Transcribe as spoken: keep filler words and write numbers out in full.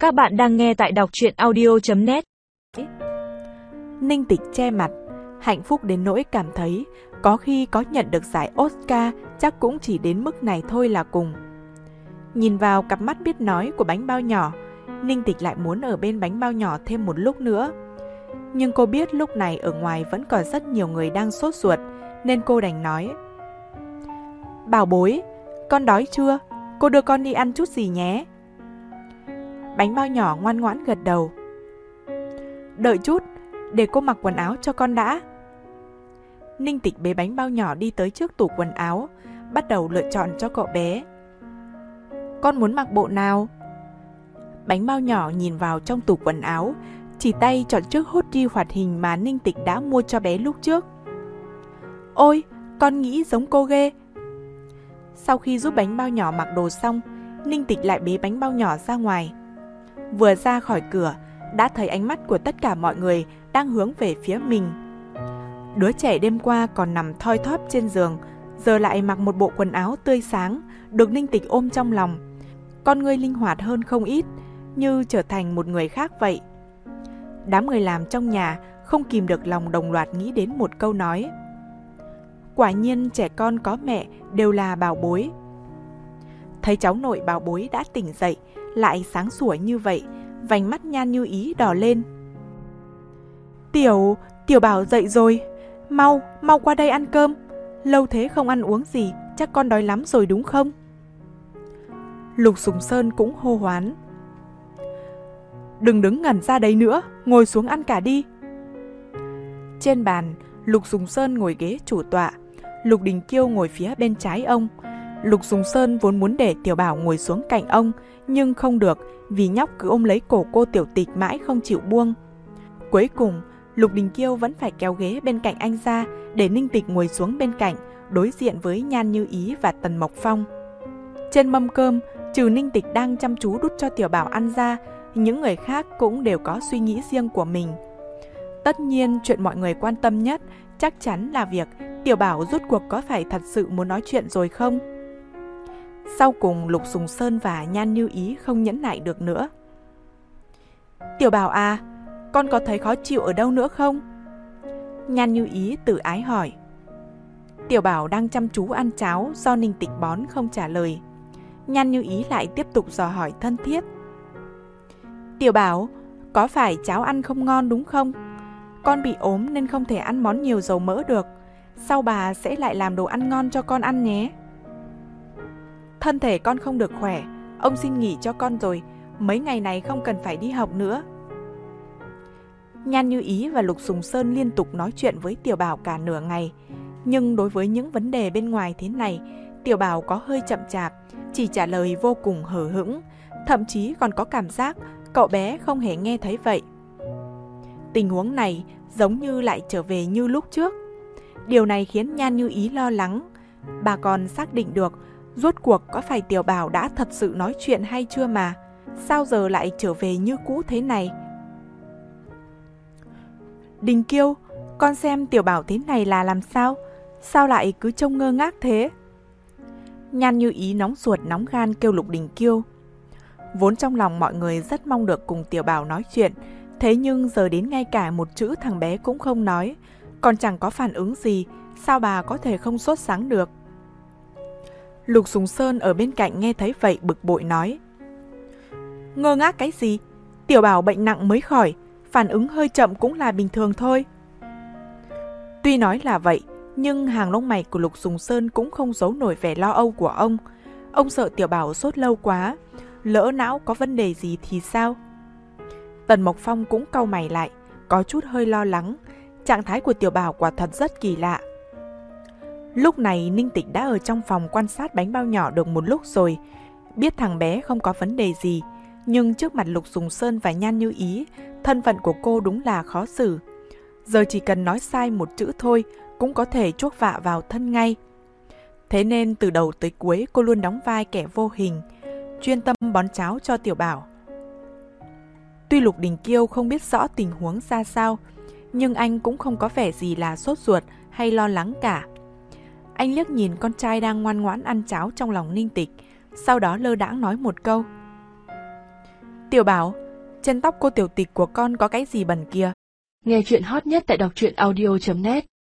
Các bạn đang nghe tại đọc truyện audio chấm net. Ninh Tịch che mặt, hạnh phúc đến nỗi cảm thấy có khi có nhận được giải Oscar chắc cũng chỉ đến mức này thôi là cùng. Nhìn vào cặp mắt biết nói của bánh bao nhỏ, Ninh Tịch lại muốn ở bên bánh bao nhỏ thêm một lúc nữa. Nhưng cô biết lúc này ở ngoài vẫn còn rất nhiều người đang sốt ruột, nên cô đành nói: "Bảo bối, con đói chưa? Cô đưa con đi ăn chút gì nhé." Bánh bao nhỏ ngoan ngoãn gật đầu. "Đợi chút, để cô mặc quần áo cho con đã." Ninh Tịch bế bánh bao nhỏ đi tới trước tủ quần áo, bắt đầu lựa chọn cho cậu bé. "Con muốn mặc bộ nào?" Bánh bao nhỏ nhìn vào trong tủ quần áo, chỉ tay chọn chiếc hoodie hoạt hình mà Ninh Tịch đã mua cho bé lúc trước. "Ôi, con nghĩ giống cô ghê." Sau khi giúp bánh bao nhỏ mặc đồ xong, Ninh Tịch lại bế bánh bao nhỏ ra ngoài. Vừa ra khỏi cửa, đã thấy ánh mắt của tất cả mọi người đang hướng về phía mình. Đứa trẻ đêm qua còn nằm thoi thóp trên giường, giờ lại mặc một bộ quần áo tươi sáng, được Ninh Tịch ôm trong lòng. Con người linh hoạt hơn không ít, như trở thành một người khác vậy. Đám người làm trong nhà không kìm được lòng đồng loạt nghĩ đến một câu nói: quả nhiên trẻ con có mẹ đều là bảo bối. Thấy cháu nội bảo bối đã tỉnh dậy, lại sáng sủa như vậy, vành mắt Nhan Như Ý đỏ lên. Tiểu, Tiểu Bảo dậy rồi, mau, mau qua đây ăn cơm. Lâu thế không ăn uống gì, chắc con đói lắm rồi đúng không? Lục Sùng Sơn cũng hô hoán. Đừng đứng ngẩn ra đấy nữa, ngồi xuống ăn cả đi. Trên bàn, Lục Sùng Sơn ngồi ghế chủ tọa, Lục Đình Kiêu ngồi phía bên trái ông. Lục Sùng Sơn vốn muốn để Tiểu Bảo ngồi xuống cạnh ông, nhưng không được vì nhóc cứ ôm lấy cổ cô Tiểu Tịch mãi không chịu buông. Cuối cùng, Lục Đình Kiêu vẫn phải kéo ghế bên cạnh anh ra để Ninh Tịch ngồi xuống bên cạnh, đối diện với Nhan Như Ý và Tần Mộc Phong. Trên mâm cơm, trừ Ninh Tịch đang chăm chú đút cho Tiểu Bảo ăn ra, những người khác cũng đều có suy nghĩ riêng của mình. Tất nhiên, chuyện mọi người quan tâm nhất chắc chắn là việc Tiểu Bảo rốt cuộc có phải thật sự muốn nói chuyện rồi không? Sau cùng, Lục Sùng Sơn và Nhan Như Ý không nhẫn nại được nữa. Tiểu Bảo à, con có thấy khó chịu ở đâu nữa không? Nhan Như Ý tự ái hỏi. Tiểu Bảo đang chăm chú ăn cháo do Ninh Tịch bón không trả lời. Nhan Như Ý lại tiếp tục dò hỏi thân thiết. Tiểu Bảo, có phải cháo ăn không ngon đúng không? Con bị ốm nên không thể ăn món nhiều dầu mỡ được. Sau bà sẽ lại làm đồ ăn ngon cho con ăn nhé. Thân thể con không được khỏe, ông xin nghỉ cho con rồi, mấy ngày này không cần phải đi học nữa. Nhan Như Ý và Lục Sùng Sơn liên tục nói chuyện với Tiểu Bảo cả nửa ngày. Nhưng đối với những vấn đề bên ngoài thế này, Tiểu Bảo có hơi chậm chạp, chỉ trả lời vô cùng hờ hững, thậm chí còn có cảm giác cậu bé không hề nghe thấy vậy. Tình huống này giống như lại trở về như lúc trước. Điều này khiến Nhan Như Ý lo lắng. Bà còn xác định được rốt cuộc có phải Tiểu Bảo đã thật sự nói chuyện hay chưa mà, sao giờ lại trở về như cũ thế này? Đình Kiêu, con xem Tiểu Bảo thế này là làm sao? Sao lại cứ trông ngơ ngác thế? Nhan Như Ý nóng ruột nóng gan kêu Lục Đình Kiêu. Vốn trong lòng mọi người rất mong được cùng Tiểu Bảo nói chuyện, thế nhưng giờ đến ngay cả một chữ thằng bé cũng không nói, còn chẳng có phản ứng gì, sao bà có thể không sốt sắng được? Lục Sùng Sơn ở bên cạnh nghe thấy vậy bực bội nói. Ngơ ngác cái gì? Tiểu Bảo bệnh nặng mới khỏi, phản ứng hơi chậm cũng là bình thường thôi. Tuy nói là vậy, nhưng hàng lông mày của Lục Sùng Sơn cũng không giấu nổi vẻ lo âu của ông. Ông sợ Tiểu Bảo sốt lâu quá, lỡ não có vấn đề gì thì sao? Tần Mộc Phong cũng cau mày lại, có chút hơi lo lắng. Trạng thái của Tiểu Bảo quả thật rất kỳ lạ. Lúc này Ninh Tịch đã ở trong phòng quan sát bánh bao nhỏ được một lúc rồi, biết thằng bé không có vấn đề gì, nhưng trước mặt Lục Sùng Sơn và Nhan Như Ý, thân phận của cô đúng là khó xử. Giờ chỉ cần nói sai một chữ thôi cũng có thể chuốc vạ vào thân ngay. Thế nên từ đầu tới cuối cô luôn đóng vai kẻ vô hình, chuyên tâm bón cháo cho Tiểu Bảo. Tuy Lục Đình Kiêu không biết rõ tình huống ra sao, nhưng anh cũng không có vẻ gì là sốt ruột hay lo lắng cả. Anh liếc nhìn con trai đang ngoan ngoãn ăn cháo trong lòng Ninh Tịch, sau đó lơ đãng nói một câu. Tiểu Bảo, trên tóc cô tiểu tịch của con có cái gì bẩn kìa? Nghe chuyện hot nhất tại đọc truyện audio chấm net.